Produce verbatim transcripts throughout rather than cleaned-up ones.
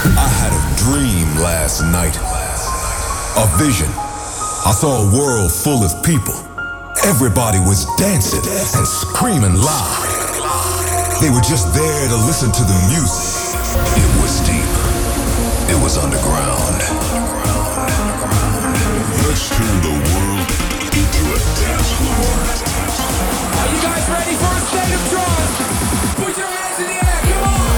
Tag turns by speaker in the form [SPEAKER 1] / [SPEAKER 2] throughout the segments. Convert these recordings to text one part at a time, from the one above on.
[SPEAKER 1] I had a dream last night. A vision. I saw a world full of people. Everybody was dancing and screaming loud. They were just there to listen to the music. It was deep. It was underground. Let's turn the world into a dance floor.
[SPEAKER 2] Are you guys ready for a state of trance? Put your hands in the air, come on!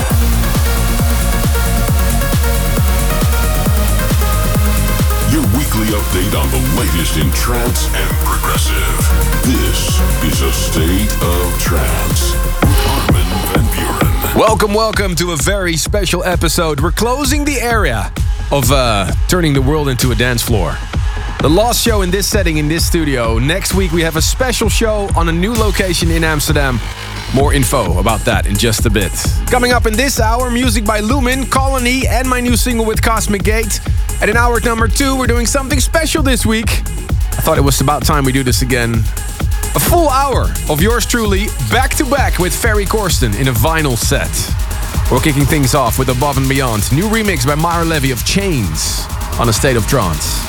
[SPEAKER 3] Your weekly update on the latest in trance and progressive. This is a State of Trance. Armin van Buuren.
[SPEAKER 4] Welcome, welcome to a very special episode. We're closing the area of uh, turning the world into a dance floor. The last show in this setting, in this studio. Next week we have a special show on a new location in Amsterdam. More info about that in just a bit. Coming up in this hour, music by Lumin, Colony, and my new single with Cosmic Gate. And in hour number two, we're doing something special this week. I thought it was about time we do this again. A full hour of yours truly, back to back with Ferry Corsten in a vinyl set. We're kicking things off with Above and Beyond. New remix by Mara Levy of Chains on A State of Trance.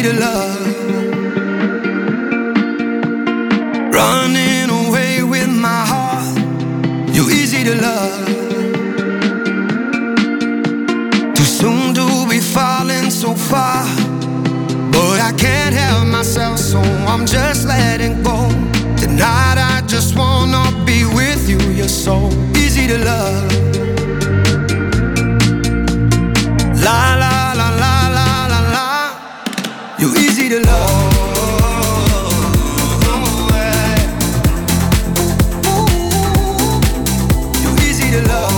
[SPEAKER 5] to love. Running away with my heart, you're easy to love. Too soon to be falling so far, but I can't help myself, so I'm just letting go. Tonight I just wanna be with you, you're so easy to love. La la la la la la la, you're easy to love. You're easy to love.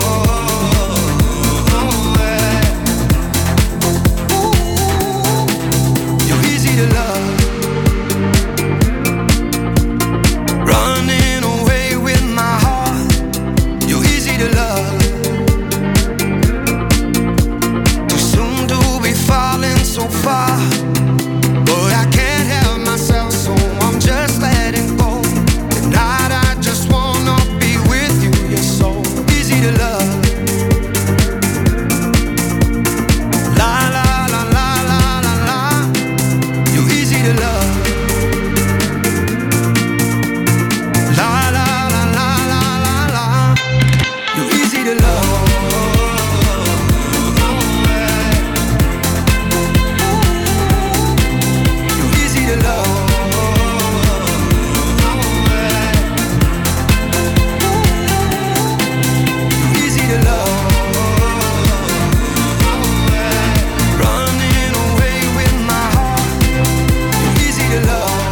[SPEAKER 5] You're easy to love. Running away with my heart, you're easy to love. Too soon to be falling so far, but I can't help myself, so I'm just letting go. Tonight I just wanna be with you, you're so easy to love. La la la la la la la, you're easy to love. La la la la la la la, you're easy to love. You're easy to love. You're easy to love. Running away with my heart, you're easy to love.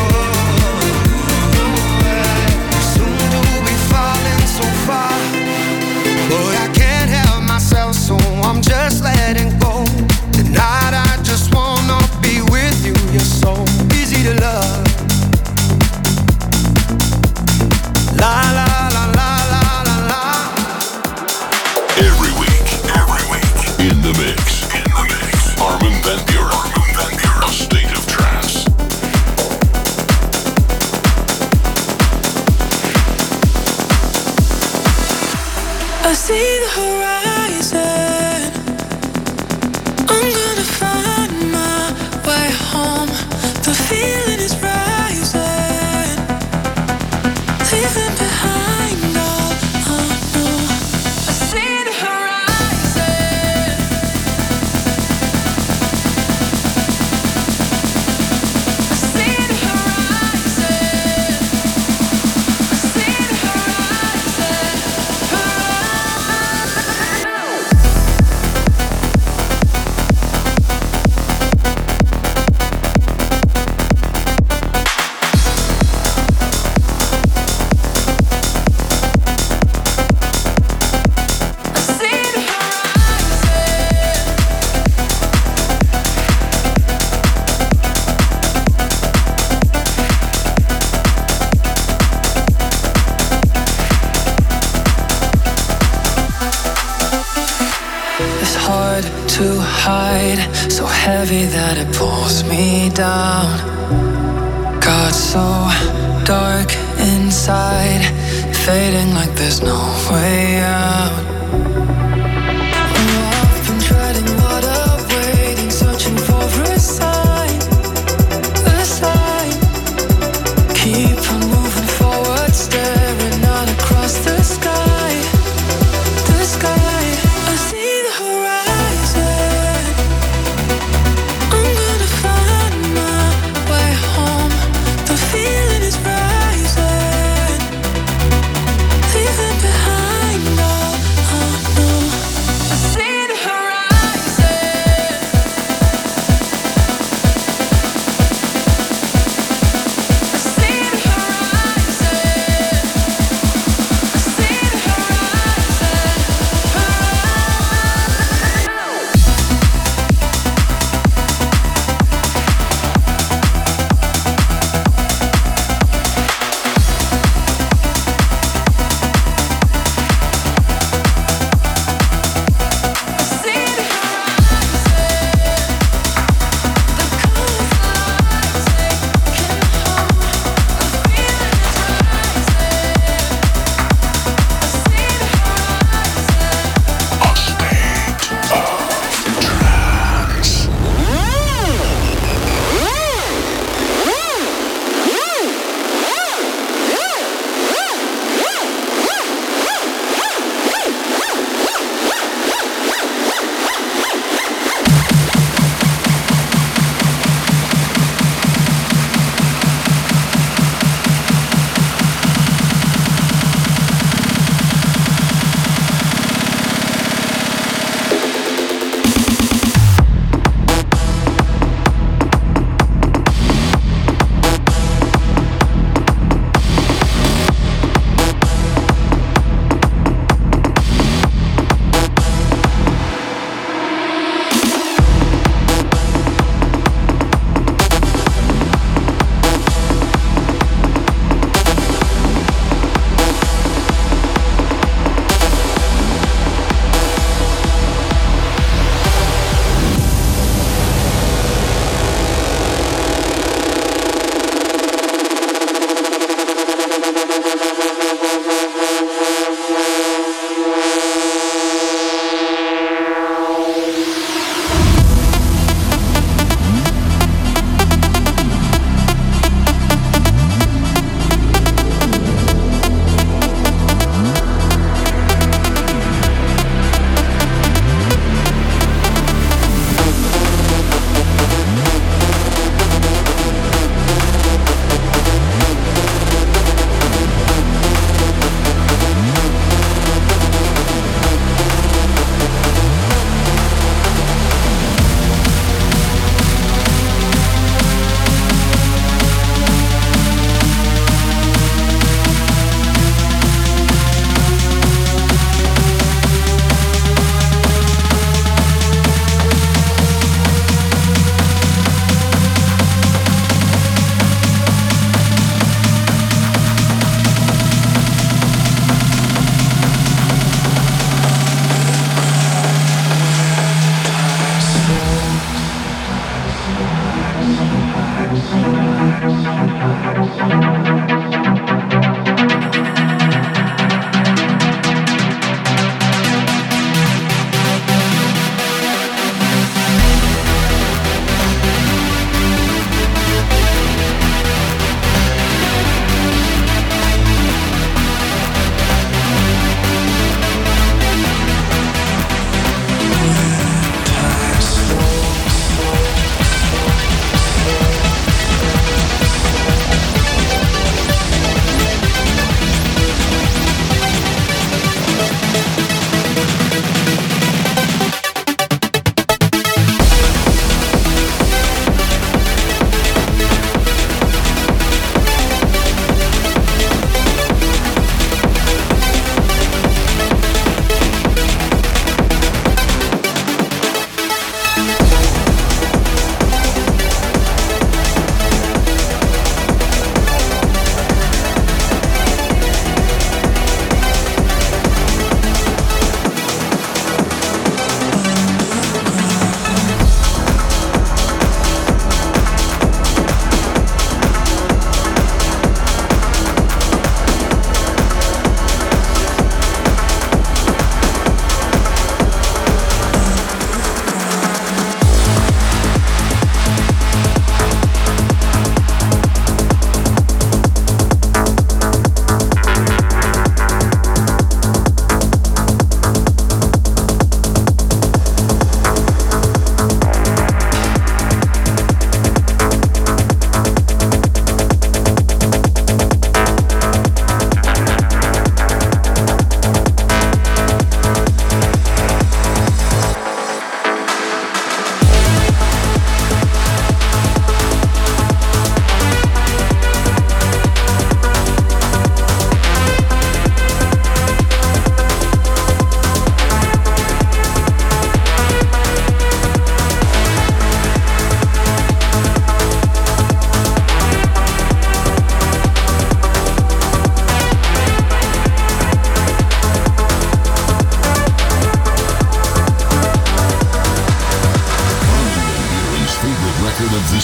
[SPEAKER 5] Soon to be falling so far, but I can't help myself, so I'm just letting go. Tonight I just wanna be with you, you're so easy to love. La la la la la la la.
[SPEAKER 3] Every week, every week, in the mix, in the mix. Armin van Buuren, Armin van Buuren, A State of Trance.
[SPEAKER 6] I see the horizon. I'm gonna find my way home. The feeling is rising, leaving behind all unknown. I see the horizon. I see the horizon. I see the horizon. It's hard to hide, so heavy that it pulls me down. Got so dark inside, fading like there's no way out. I've been treading water, waiting, searching for a sign, a sign. Keep on moving forward, staring out across the sky, the sky. I see the horizon. I'm gonna find my way home. The feeling is rising, leaving behind all unknown.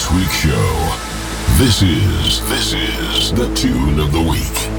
[SPEAKER 3] this week's show. This is, this is the Tune of the Week.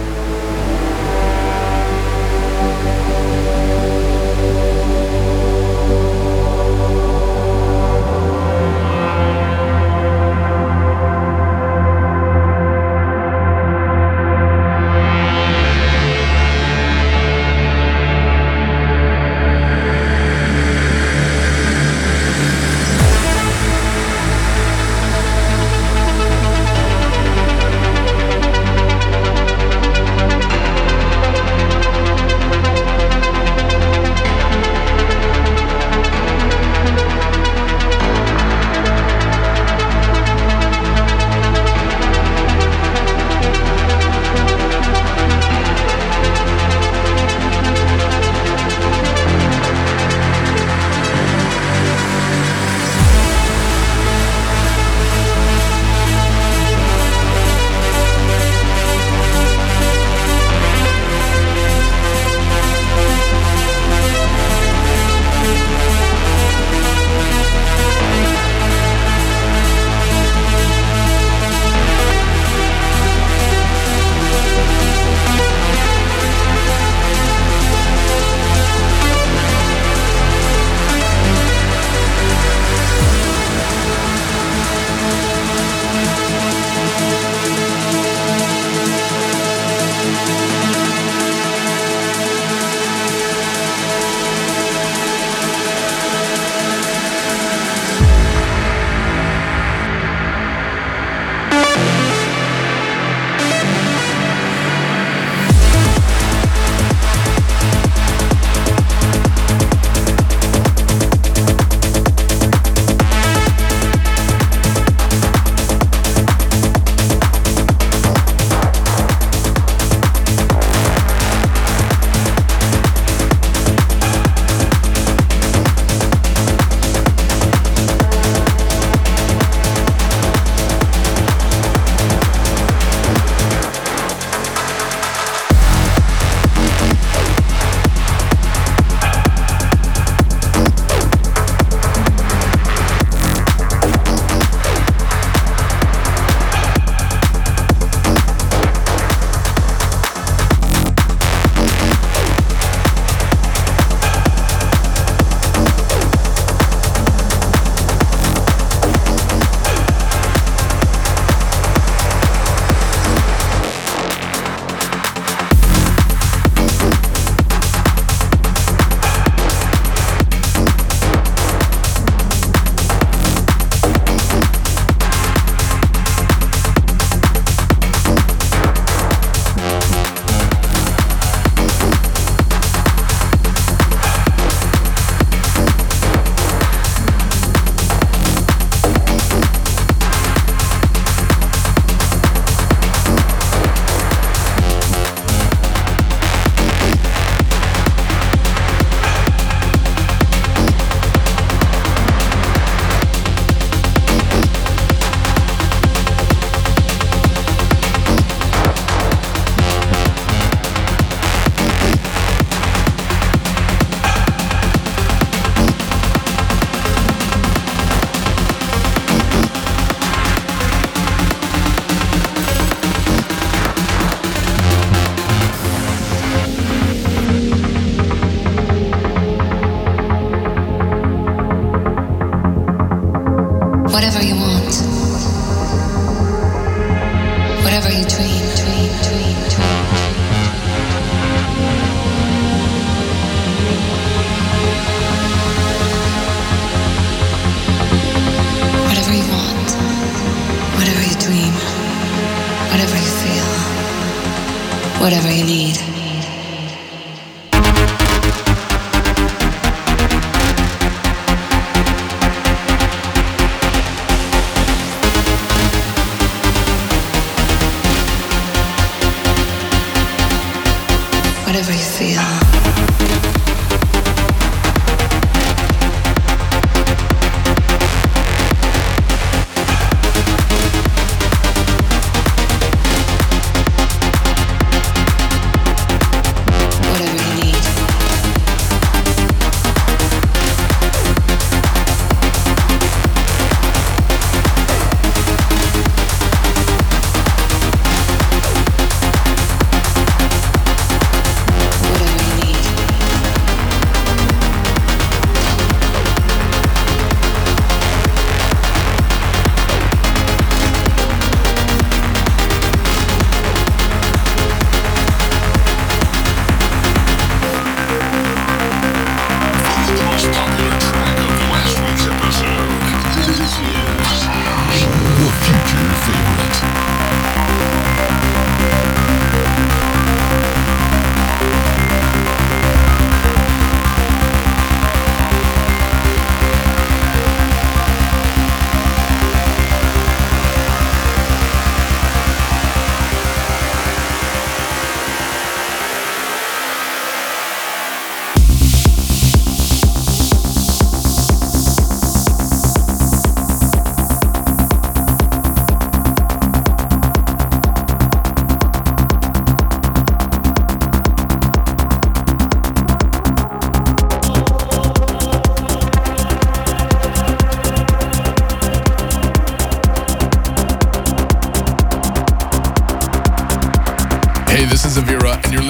[SPEAKER 7] Whatever you want, whatever you dream, dream, dream, dream. Whatever you want, whatever you dream, whatever you feel, whatever you need. Whatever you feel.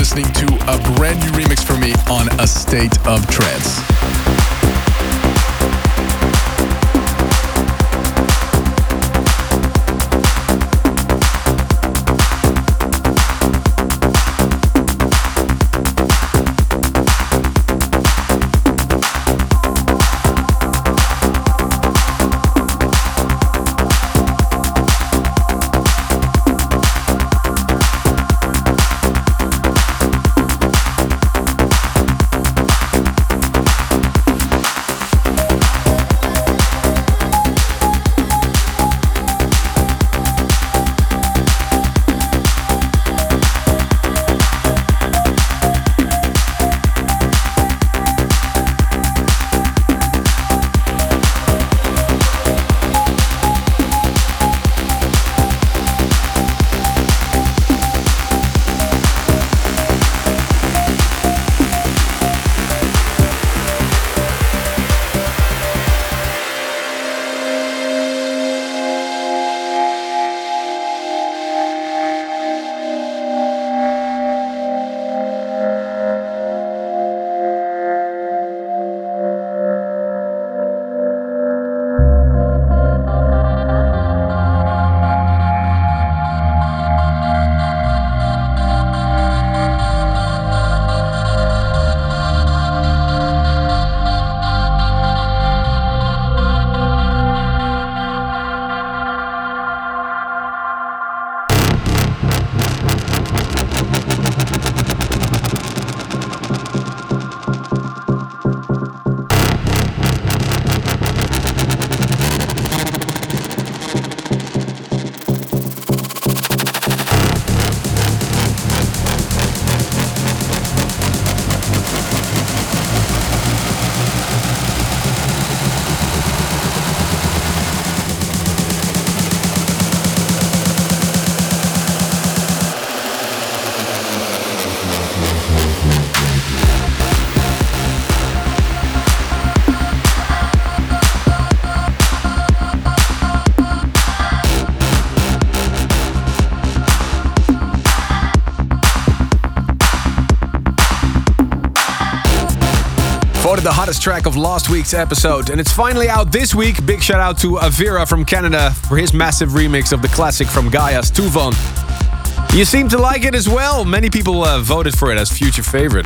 [SPEAKER 8] listening to a brand new remix for me on A State of Trance.
[SPEAKER 4] Voted the hottest track of last week's episode, and it's finally out this week. Big shout out to Avira from Canada for his massive remix of the classic from Gaia's Tuvon. You seem to like it as well. Many people uh, voted for it as future favorite.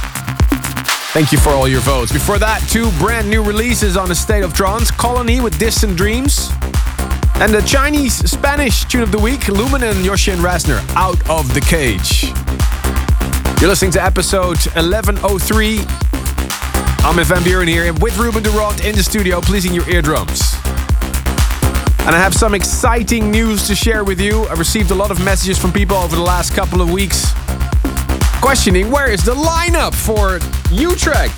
[SPEAKER 4] Thank you for all your votes. Before that, two brand new releases on A State of Trance. Colony with Distant Dreams. And the Chinese-Spanish tune of the week, Lumen and Yoshi and Rasner, Out of the Cage. You're listening to episode eleven oh three. Armin van Buuren here with Ruben de Ronde in the studio, pleasing your eardrums. And I have some exciting news to share with you. I received a lot of messages from people over the last couple of weeks questioning where is the lineup for Utrecht.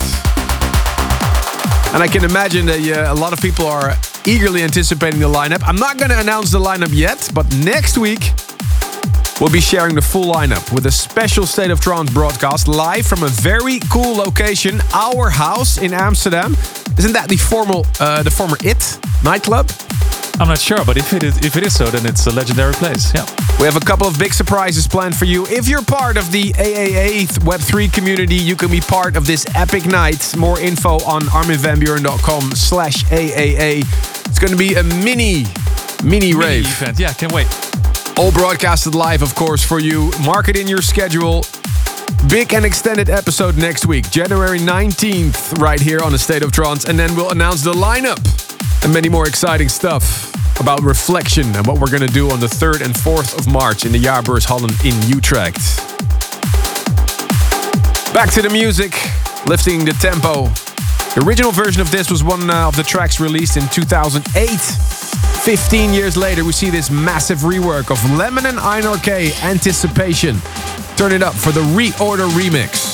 [SPEAKER 4] And I can imagine that uh, a lot of people are eagerly anticipating the lineup. I'm not going to announce the lineup yet, but next week we'll be sharing the full lineup with a special State of Trance broadcast live from a very cool location, Our House in Amsterdam. Isn't that the formal, uh, the former IT nightclub?
[SPEAKER 9] I'm not sure, but if it is, if it is so, then it's a legendary place. Yeah.
[SPEAKER 4] We have a couple of big surprises planned for you. If you're part of the A A A Web three community, you can be part of this epic night. More info on arminvanbuuren.com slash AAA. It's going to be a mini, mini, mini rave.
[SPEAKER 9] Event. Yeah, can't wait.
[SPEAKER 4] All broadcasted live, of course, for you. Mark it in your schedule. Big and extended episode next week, January nineteenth, right here on A State of Trance. And then we'll announce the lineup and many more exciting stuff about Reflection and what we're going to do on the third and fourth of March in the Jaarbeurshallen in Utrecht. Back to the music, lifting the tempo. The original version of this was one uh, of the tracks released in two thousand eight. fifteen years later, we see this massive rework of Lemon and Einar K, Anticipation. Turn it up for the Reorder remix.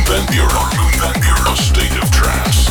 [SPEAKER 3] Armin van Buuren. Armin van Buuren. A State of Trance.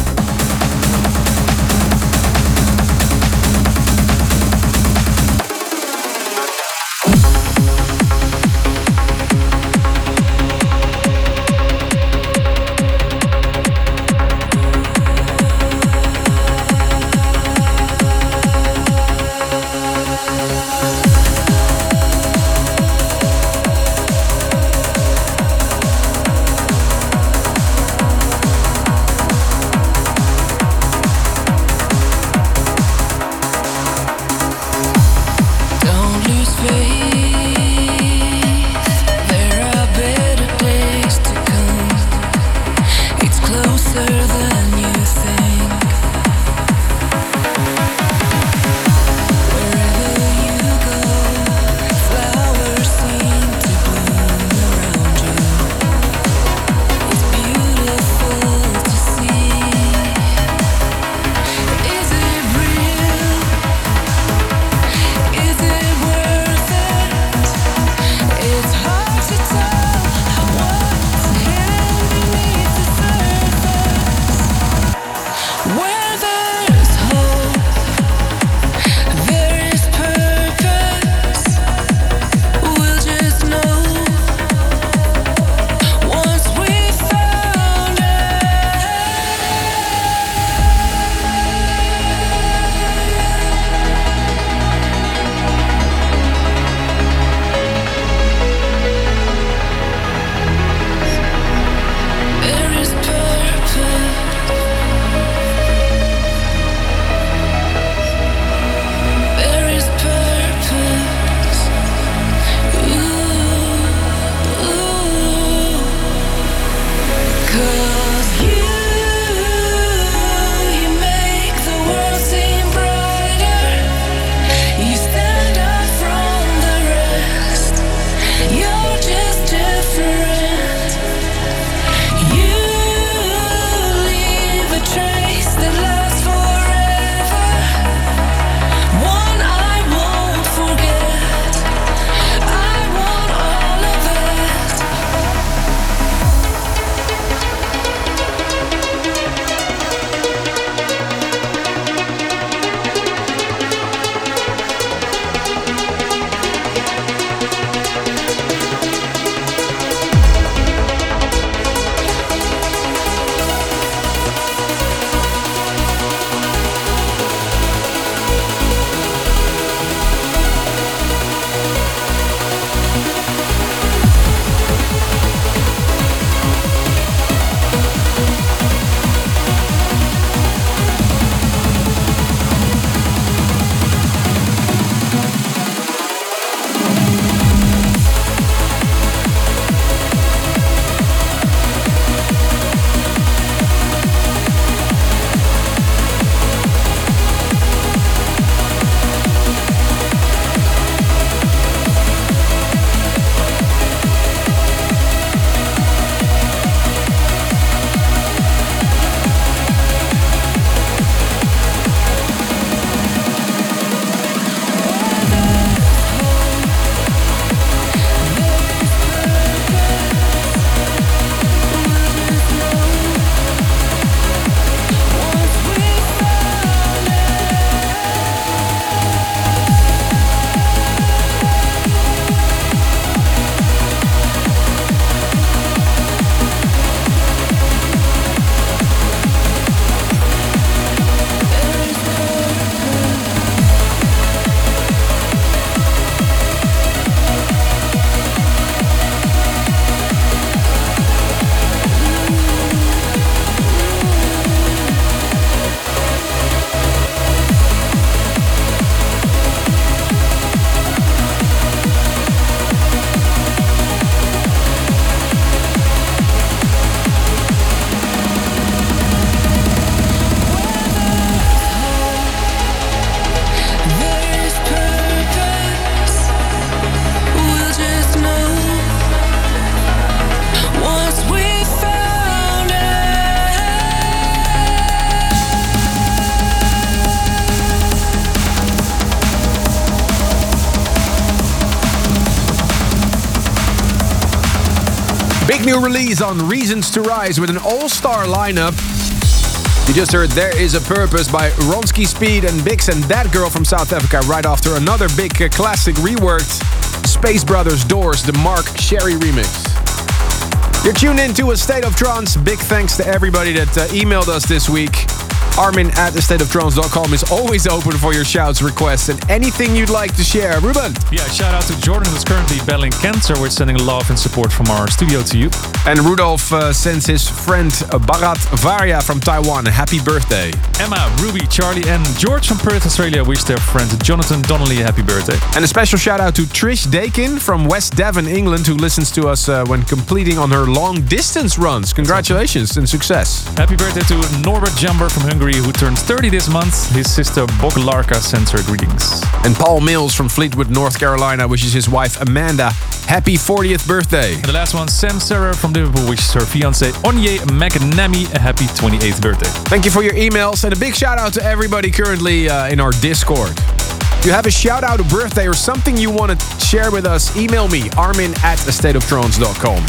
[SPEAKER 4] Big new release on Reasons to Rise with an all-star lineup. You just heard There Is a Purpose by Ronski Speed and Bix and That Girl from South Africa right after another big uh, classic reworked Space Brothers Doors, the Mark Sherry remix. You're tuned in to A State of Trance. Big thanks to everybody that uh, emailed us this week. Armin at a state of trance dot com is always open for your shouts, requests, and anything you'd like to share. Ruben.
[SPEAKER 9] Yeah, shout out to Jordan, who's currently battling cancer. We're sending love and support from our studio to you.
[SPEAKER 4] And Rudolf uh, sends his friend uh, Bharat Varya from Taiwan a happy birthday.
[SPEAKER 9] Emma, Ruby, Charlie, and George from Perth, Australia wish their friend Jonathan Donnelly a happy birthday.
[SPEAKER 4] And a special shout out to Trish Dakin from West Devon, England, who listens to us uh, when completing on her long distance runs. Congratulations and success.
[SPEAKER 9] Happy birthday to Norbert Jamber from Hungary, who turns thirty this month. His sister Boglarka sends her greetings.
[SPEAKER 4] And Paul Mills from Fleetwood, North Carolina wishes his wife Amanda happy fortieth birthday.
[SPEAKER 9] And the last one, Sam Serra from Liverpool wishes her fiancé Onye McNamee a happy twenty-eighth birthday.
[SPEAKER 4] Thank you for your emails and a big shout out to everybody currently uh, in our Discord. If you have a shout out, a birthday, or something you want to share with us, email me, Armin at a state of trance dot com.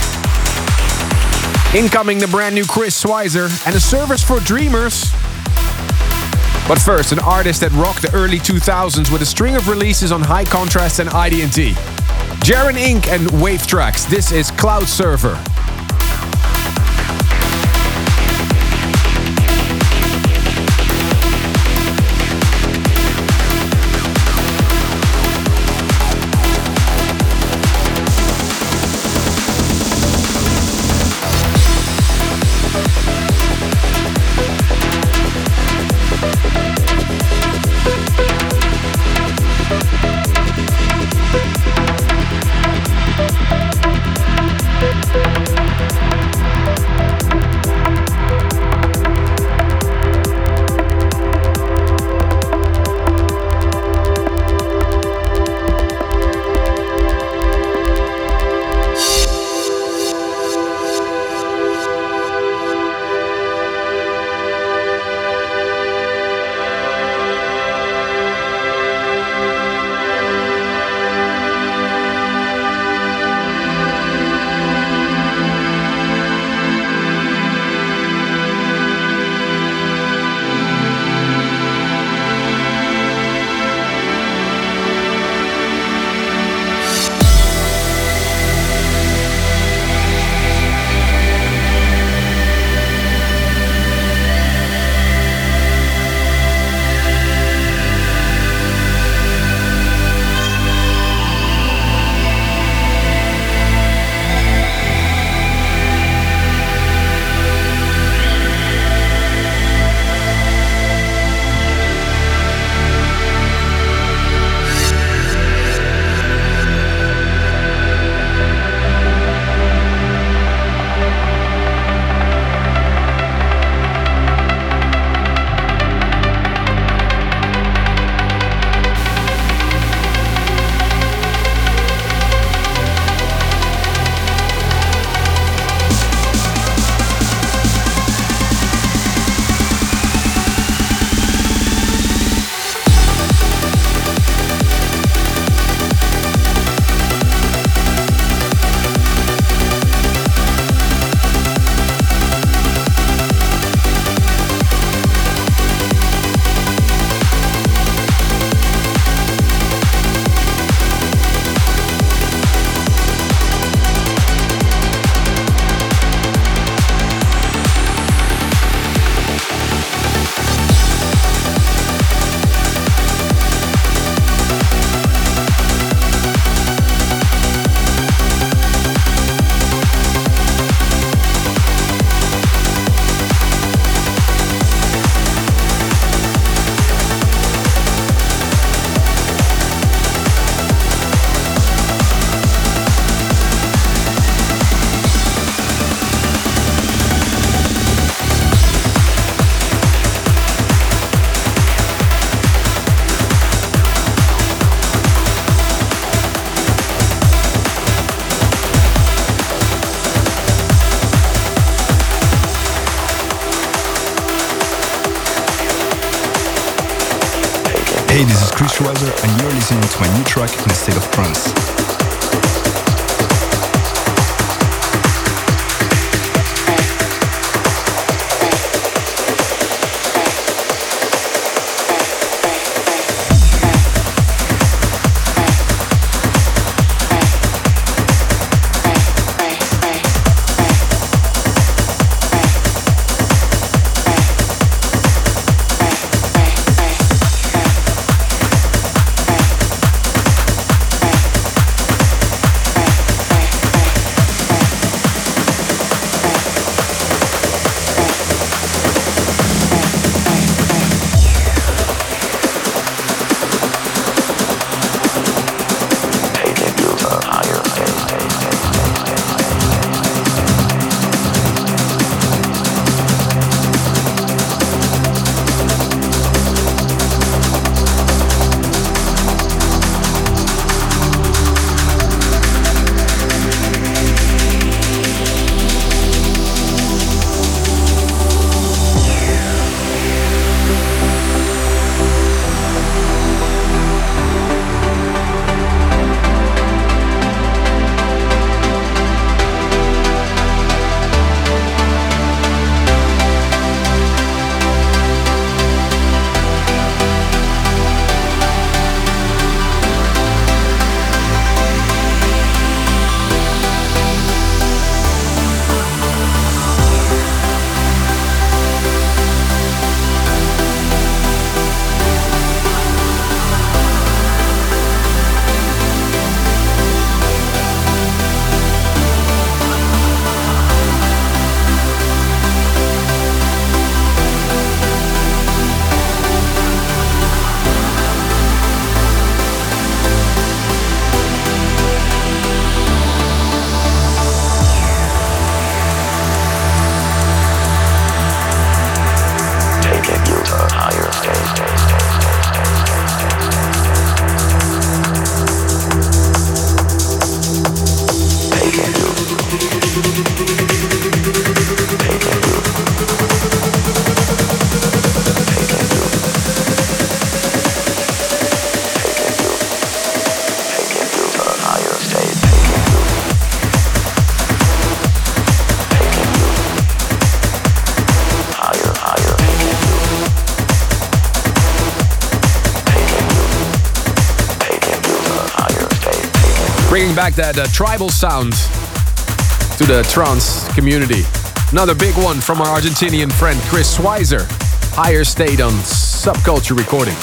[SPEAKER 4] Incoming the brand new Chris Schweizer and a service for dreamers. But first, an artist that rocked the early two thousands with a string of releases on High Contrast and I D and T. Jaren Inc and Wave Tracks. This is Cloud Server.
[SPEAKER 10] Hey, this is Chris Schweizer, and you're listening to my new track, In a State of Trance.
[SPEAKER 4] back that uh, tribal sound to the trance community. Another big one from our Argentinian friend Chris Schweizer. Higher State on Subculture Recording.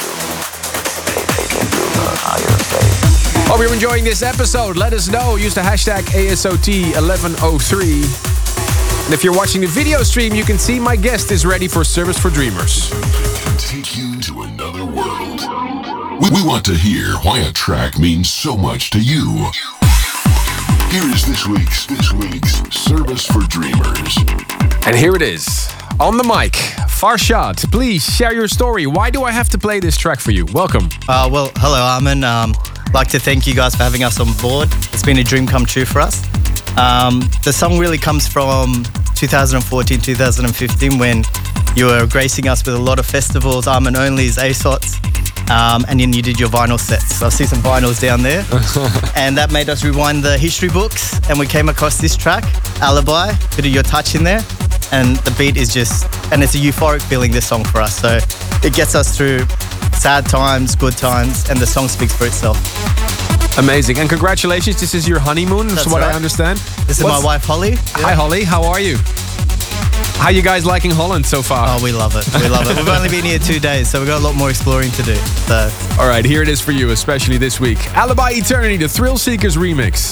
[SPEAKER 4] Hope you're enjoying this episode. Let us know. Use the hashtag A S O T eleven oh three. And if you're watching the video stream, you can see my guest is ready for Service for Dreamers.
[SPEAKER 3] Take you to another world. We, we want to hear why a track means so much to you. Here is this week's this week's Service for Dreamers.
[SPEAKER 4] And here it is. On the mic, Farshad, please share your story. Why do I have to play this track for you? Welcome.
[SPEAKER 11] Uh, well, hello, Armin. Um, like to thank you guys for having us on board. It's been a dream come true for us. Um, the song really comes from twenty fourteen, twenty fifteen when you were gracing us with a lot of festivals, Armin Only's, A S O Ts, um, and then you did your vinyl sets. So I see some vinyls down there. And that made us rewind the history books, and we came across this track, Alibi, bit of your touch in there. And the beat is just, and it's a euphoric feeling, this song for us. So it gets us through sad times, good times, and the song speaks for itself.
[SPEAKER 4] Amazing. And congratulations, this is your honeymoon, that's what right. I understand.
[SPEAKER 11] This is What's... my wife, Holly. Yeah.
[SPEAKER 4] Hi, Holly. How are you? How you guys liking Holland so far?
[SPEAKER 11] Oh, we love it. We love it. We've only been here two days, so we've got a lot more exploring to do. So,
[SPEAKER 4] all right, here it is for you, especially this week. Alibi Eternity, the Thrill Seekers remix.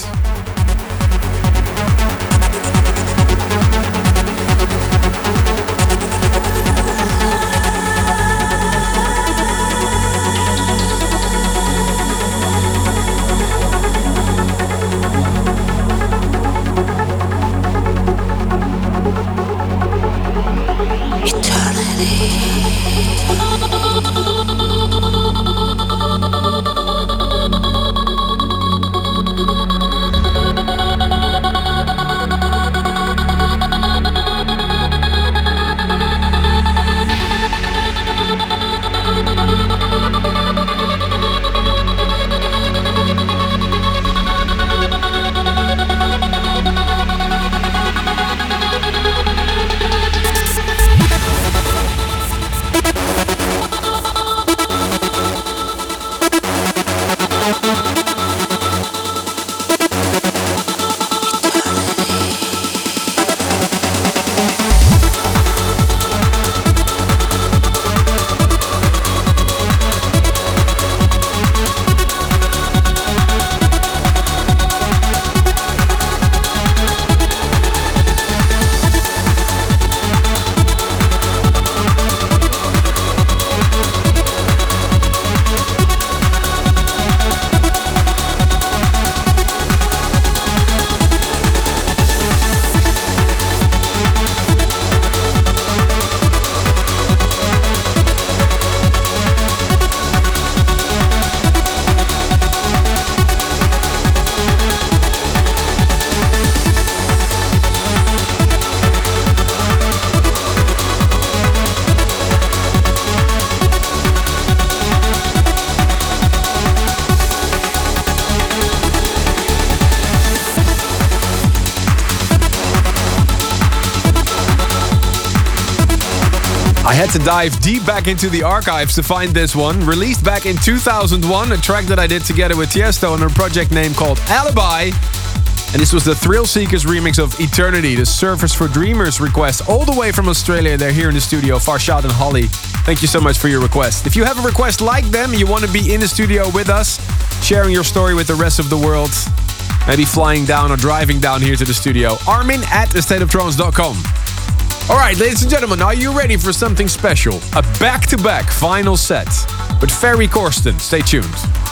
[SPEAKER 4] I had to dive deep back into the archives to find this one. Released back in two thousand one, a track that I did together with Tiesto on a project name called Alibi. And this was the Thrill Seekers remix of Eternity, the Service for Dreamers request, all the way from Australia. They're here in the studio, Farshad and Holly. Thank you so much for your request. If you have a request like them, you want to be in the studio with us, sharing your story with the rest of the world, maybe flying down or driving down here to the studio, Armin at a state of trance dot com. All right, ladies and gentlemen, are you ready for something special? A back-to-back final set with Ferry Corsten. Stay tuned.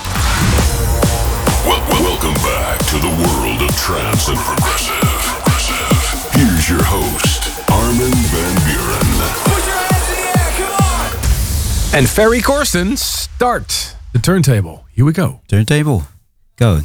[SPEAKER 3] Well, well, welcome back to the world of trance and progressive. Here's your host, Armin van Buuren.
[SPEAKER 2] Put your hands in the air, come on!
[SPEAKER 4] And Ferry Corsten, start the turntable. Here we go.
[SPEAKER 10] Turntable, go.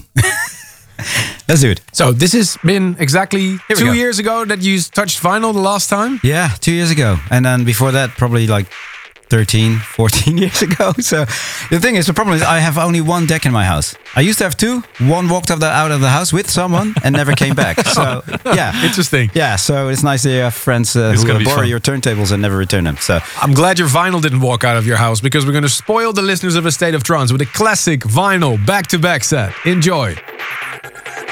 [SPEAKER 10] Let's do it.
[SPEAKER 4] So this has been exactly two
[SPEAKER 10] go.
[SPEAKER 4] years ago that you touched vinyl the last time?
[SPEAKER 10] Yeah, two years ago. And then before that, probably like thirteen, fourteen years ago. So the thing is, the problem is I have only one deck in my house. I used to have two. One walked of the, out of the house with someone and never came back. So yeah.
[SPEAKER 4] Interesting.
[SPEAKER 10] Yeah, so it's nice that you have friends uh, who will borrow fun. your turntables and never return them. So
[SPEAKER 4] I'm glad your vinyl didn't walk out of your house, because we're going to spoil the listeners of A State of Trance with a classic vinyl back-to-back set. Enjoy.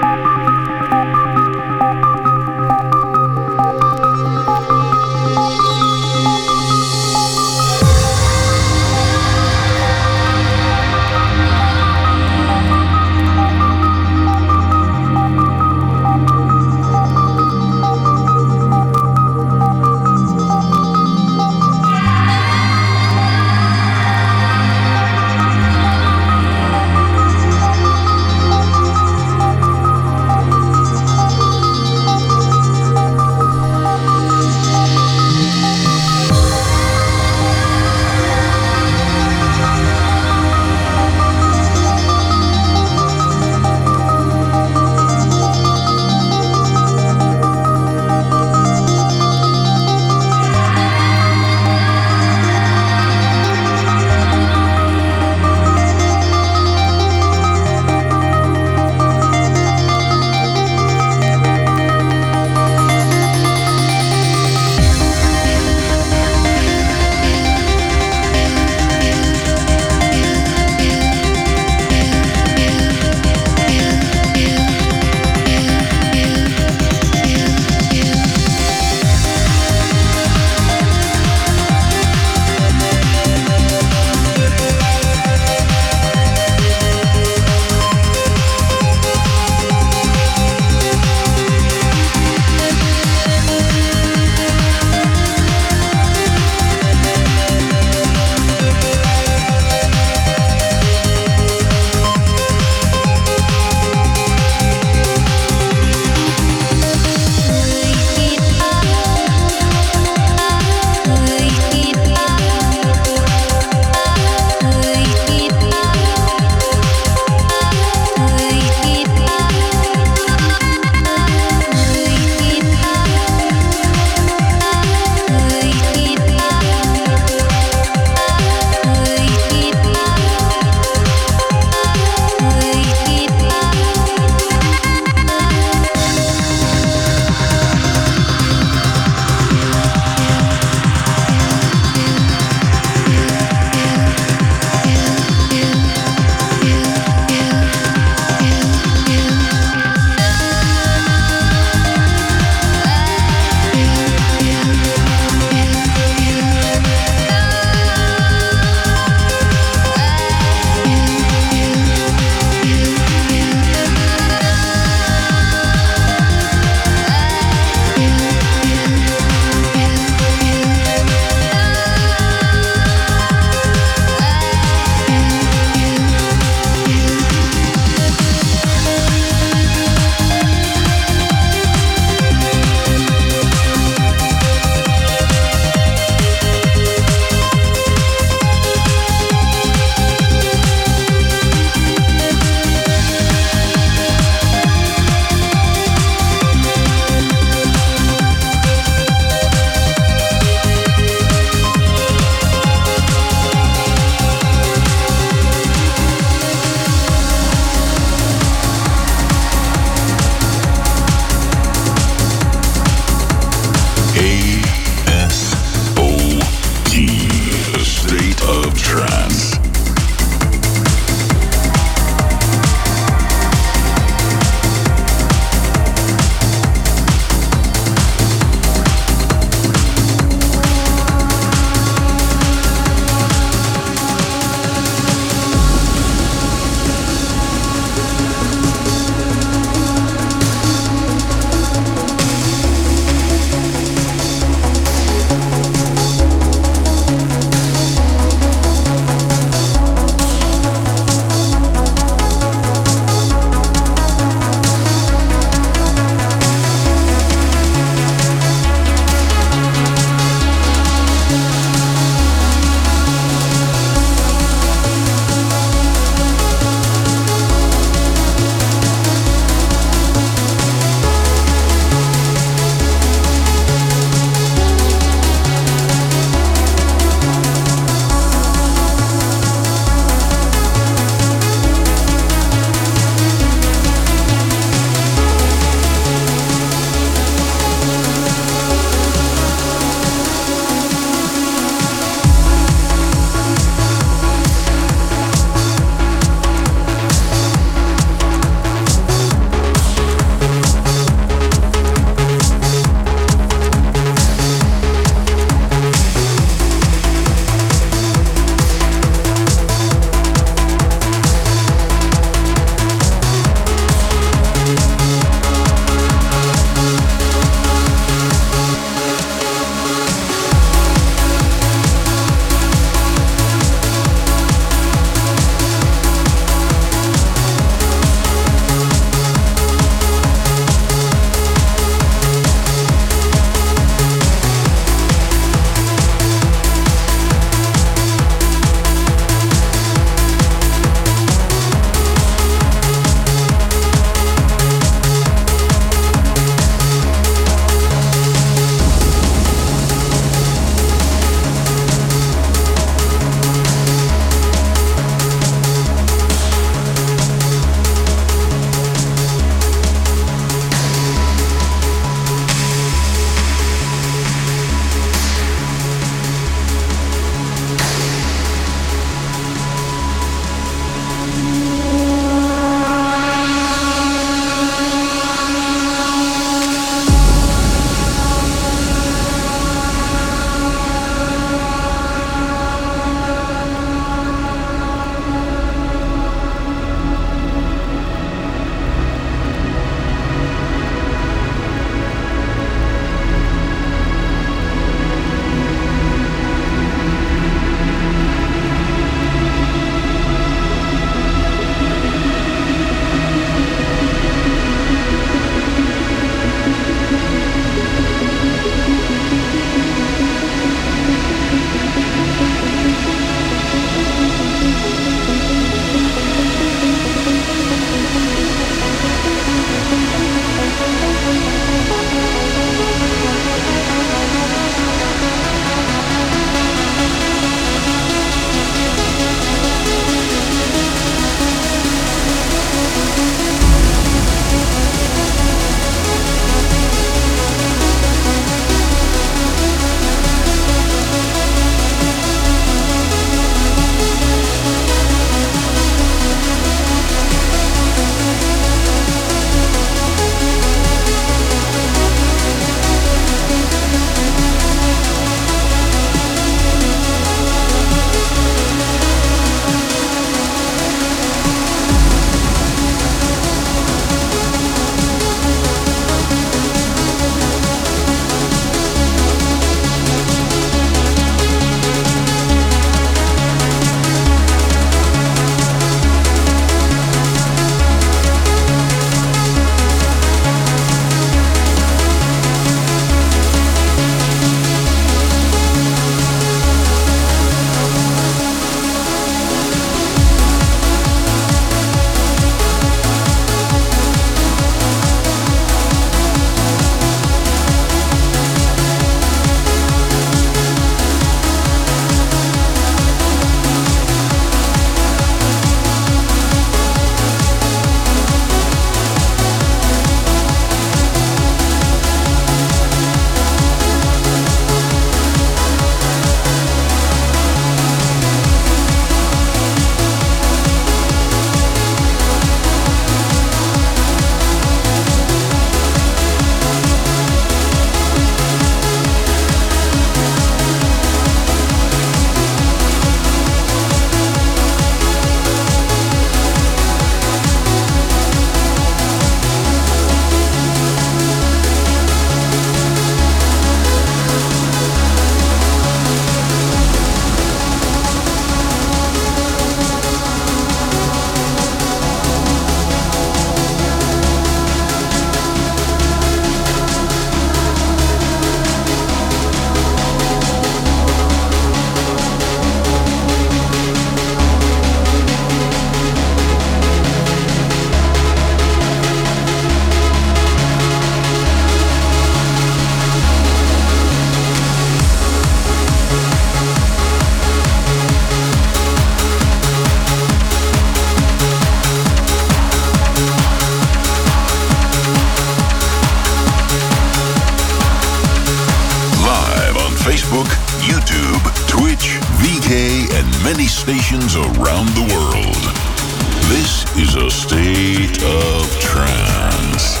[SPEAKER 3] Facebook, YouTube, Twitch, V K, and many stations around the world. This is a state of trance.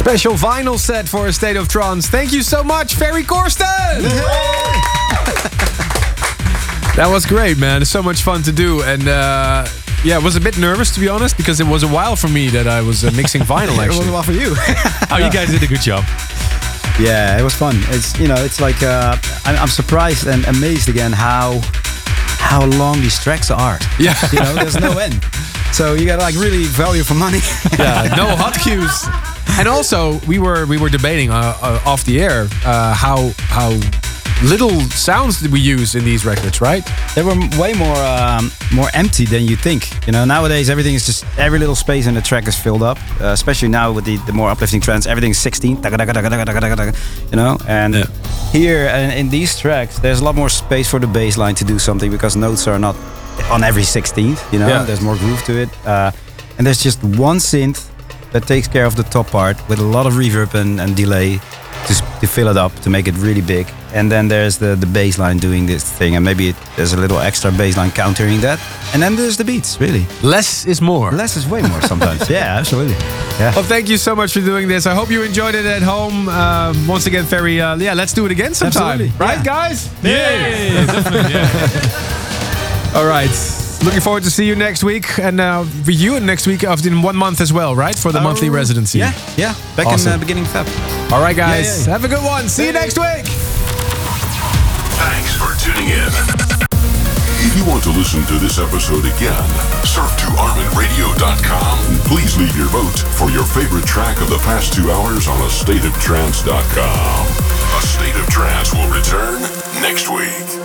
[SPEAKER 4] Special vinyl set for A State of Trance. Thank you so much, Ferry Corsten! That was great, man. It's so much fun to do. And uh, yeah, I was a bit nervous, to be honest, because it was a while for me that I was uh, mixing vinyl, actually.
[SPEAKER 10] It was a while for you.
[SPEAKER 9] Oh, you guys did a good job.
[SPEAKER 10] Yeah, it was fun. It's, you know, it's like, uh, I'm, I'm surprised and amazed again how how long these tracks are.
[SPEAKER 4] Yeah.
[SPEAKER 10] You know, there's no end. So you got like really value for money.
[SPEAKER 4] Yeah, no hot cues. And also, we were we were debating uh, uh, off the air uh, how how little sounds did we use in these records, right?
[SPEAKER 10] They were way more um, more empty than you think. You know, nowadays everything is just every little space in the track is filled up. Uh, especially now with the, the more uplifting trance, everything's sixteen. You know, and
[SPEAKER 4] yeah.
[SPEAKER 10] here and in these tracks, there's a lot more space for the bass line to do something because notes are not on every sixteenth. You know,
[SPEAKER 4] Yeah.
[SPEAKER 10] there's more groove to it, uh, and there's just one synth that takes care of the top part with a lot of reverb and, and delay to, to fill it up to make it really big. And then there's the, the bass line doing this thing, and maybe it, there's a little extra bass line countering that. And then there's the beats, really.
[SPEAKER 4] Less is more.
[SPEAKER 10] Less is way more sometimes. Yeah, absolutely. Yeah.
[SPEAKER 4] Well, thank you so much for doing this. I hope you enjoyed it at home. Um, once again, Ferry, uh, yeah, let's do it again sometime.
[SPEAKER 10] Absolutely.
[SPEAKER 4] Right,
[SPEAKER 10] Yeah.
[SPEAKER 4] guys?
[SPEAKER 9] Yeah, definitely. Yeah.
[SPEAKER 4] All right. Looking forward to see you next week. And uh, for you next week, after in one month as well, right? For the monthly residency.
[SPEAKER 10] Yeah, yeah. Back
[SPEAKER 4] Awesome.
[SPEAKER 10] in the beginning of Feb.
[SPEAKER 4] All right, guys.
[SPEAKER 10] Yeah, yeah, yeah.
[SPEAKER 4] Have a good one. See you next week.
[SPEAKER 3] Thanks for tuning in. If you want to listen to this episode again, surf to armin radio dot com and please leave your vote for your favorite track of the past two hours on a state of trance dot com. A State of Trance will return next week.